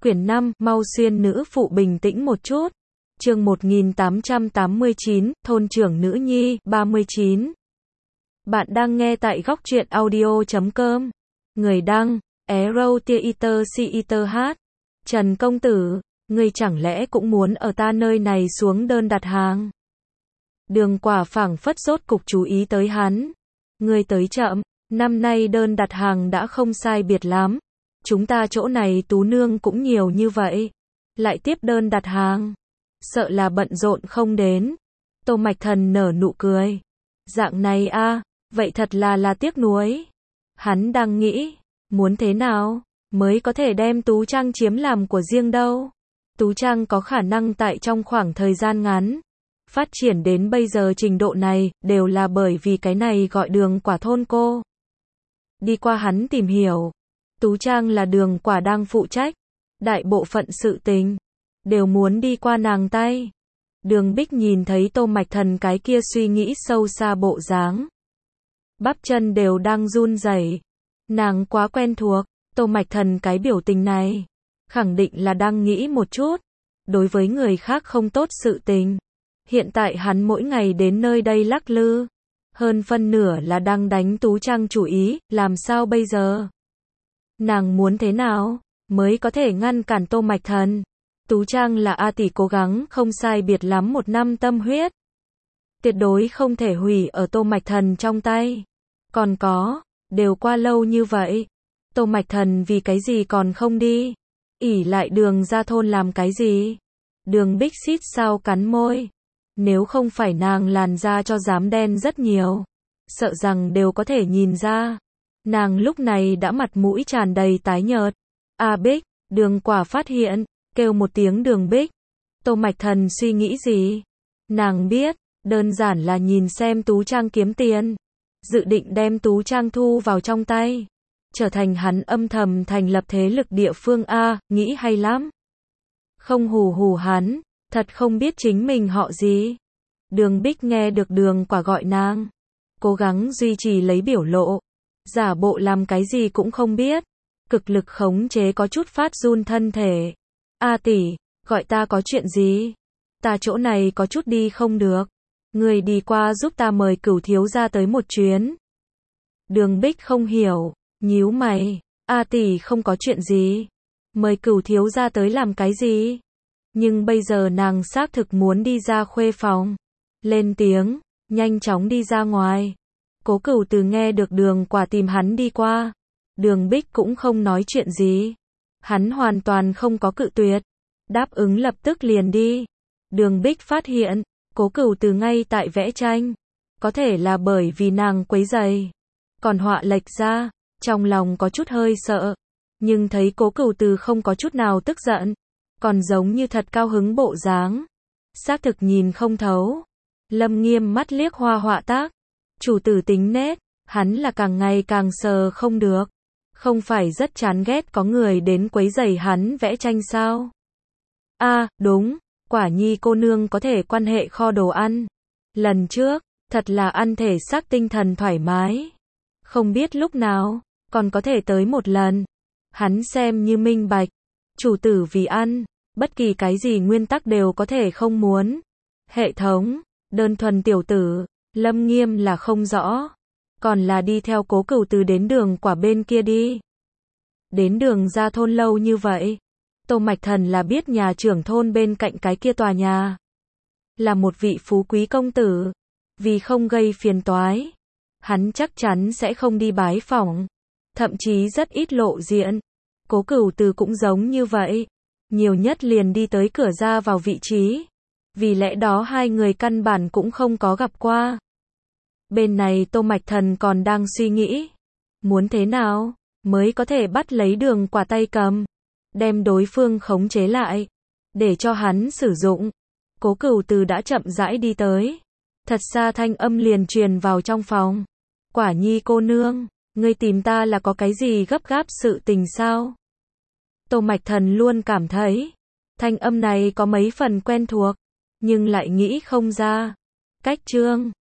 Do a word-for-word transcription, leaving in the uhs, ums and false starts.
Quyển năm, mau xuyên nữ phụ bình tĩnh một chút. Chương một nghìn tám trăm tám mươi chín, thôn trưởng nữ nhi, ba mươi chín. Bạn đang nghe tại góc truyện audio chấm com. Người đăng, Arrow Theater Theater hát. Trần công tử, ngươi chẳng lẽ cũng muốn ở ta nơi này xuống đơn đặt hàng? Đường Quả phảng phất rốt cục chú ý tới hắn. Ngươi tới chậm, năm nay đơn đặt hàng đã không sai biệt lắm. Chúng ta chỗ này tú nương cũng nhiều như vậy. Lại tiếp đơn đặt hàng. Sợ là bận rộn không đến. Tô Mạch Thần nở nụ cười. Dạng này a, vậy thật là là tiếc nuối. Hắn đang nghĩ, muốn thế nào mới có thể đem Tú Trang chiếm làm của riêng đâu. Tú Trang có khả năng tại trong khoảng thời gian ngắn phát triển đến bây giờ trình độ này, đều là bởi vì cái này gọi Đường Quả thôn cô. Đi qua hắn tìm hiểu, Tú Trang là Đường Quả đang phụ trách, đại bộ phận sự tình đều muốn đi qua nàng tay. Đường Bích nhìn thấy Tô Mạch Thần cái kia suy nghĩ sâu xa bộ dáng, bắp chân đều đang run rẩy. Nàng quá quen thuộc, Tô Mạch Thần cái biểu tình này, khẳng định là đang nghĩ một chút, đối với người khác không tốt sự tình. Hiện tại hắn mỗi ngày đến nơi đây lắc lư, hơn phân nửa là đang đánh Tú Trang chủ ý, làm sao bây giờ? Nàng muốn thế nào mới có thể ngăn cản Tô Mạch Thần? Tú Trang là A tỷ cố gắng không sai biệt lắm một năm tâm huyết, tuyệt đối không thể hủy ở Tô Mạch Thần trong tay. Còn có, đều qua lâu như vậy, Tô Mạch Thần vì cái gì còn không đi? ỷ lại Đường ra thôn làm cái gì? Đường Bích xít sao cắn môi. Nếu không phải nàng làn da cho dám đen rất nhiều, sợ rằng đều có thể nhìn ra. Nàng lúc này đã mặt mũi tràn đầy tái nhợt. A Bích, Đường Quả phát hiện, kêu một tiếng Đường Bích. Tô Mạch Thần suy nghĩ gì? Nàng biết, đơn giản là nhìn xem Tú Trang kiếm tiền, dự định đem Tú Trang thu vào trong tay, trở thành hắn âm thầm thành lập thế lực địa phương. A, nghĩ hay lắm. Không hù hù hắn, thật không biết chính mình họ gì. Đường Bích nghe được Đường Quả gọi nàng, cố gắng duy trì lấy biểu lộ, giả bộ làm cái gì cũng không biết, cực lực khống chế có chút phát run thân thể. A tỷ, gọi ta có chuyện gì? Ta chỗ này có chút đi không được, người đi qua giúp ta mời Cửu thiếu gia tới một chuyến. Đường Bích không hiểu, nhíu mày. A tỷ không có chuyện gì, mời Cửu thiếu gia tới làm cái gì? Nhưng bây giờ nàng xác thực muốn đi ra khuê phòng, lên tiếng, nhanh chóng đi ra ngoài. Cố Cửu từ nghe được Đường Quả tìm hắn đi qua, Đường Bích cũng không nói chuyện gì, hắn hoàn toàn không có cự tuyệt, đáp ứng lập tức liền đi. Đường Bích phát hiện, Cố Cửu từ ngay tại vẽ tranh, có thể là bởi vì nàng quấy rầy, còn họa lệch ra, trong lòng có chút hơi sợ, nhưng thấy Cố Cửu từ không có chút nào tức giận, còn giống như thật cao hứng bộ dáng, xác thực nhìn không thấu. Lâm Nghiêm mắt liếc hoa họa tác, chủ tử tính nết, hắn là càng ngày càng sờ không được, không phải rất chán ghét có người đến quấy rầy hắn vẽ tranh sao? A, à, đúng, Quả Nhi cô nương có thể quan hệ kho đồ ăn. Lần trước, thật là ăn thể xác tinh thần thoải mái. Không biết lúc nào, còn có thể tới một lần. Hắn xem như minh bạch, chủ tử vì ăn, bất kỳ cái gì nguyên tắc đều có thể không muốn. Hệ thống, đơn thuần tiểu tử, Lâm Nghiêm là không rõ. Còn là đi theo Cố Cửu từ đến Đường Quả bên kia đi. Đến Đường ra thôn lâu như vậy, Tô Mạch Thần là biết nhà trưởng thôn bên cạnh cái kia tòa nhà là một vị phú quý công tử, vì không gây phiền toái, hắn chắc chắn sẽ không đi bái phỏng, thậm chí rất ít lộ diện. Cố Cửu từ cũng giống như vậy, nhiều nhất liền đi tới cửa ra vào vị trí, vì lẽ đó hai người căn bản cũng không có gặp qua. Bên này Tô Mạch Thần còn đang suy nghĩ, muốn thế nào mới có thể bắt lấy Đường Quả tay cầm, đem đối phương khống chế lại, để cho hắn sử dụng. Cố Cửu từ đã chậm rãi đi tới, thật xa thanh âm liền truyền vào trong phòng. Quả Nhi cô nương, ngươi tìm ta là có cái gì gấp gáp sự tình sao? Tô Mạch Thần luôn cảm thấy, thanh âm này có mấy phần quen thuộc, nhưng lại nghĩ không ra. Cách chương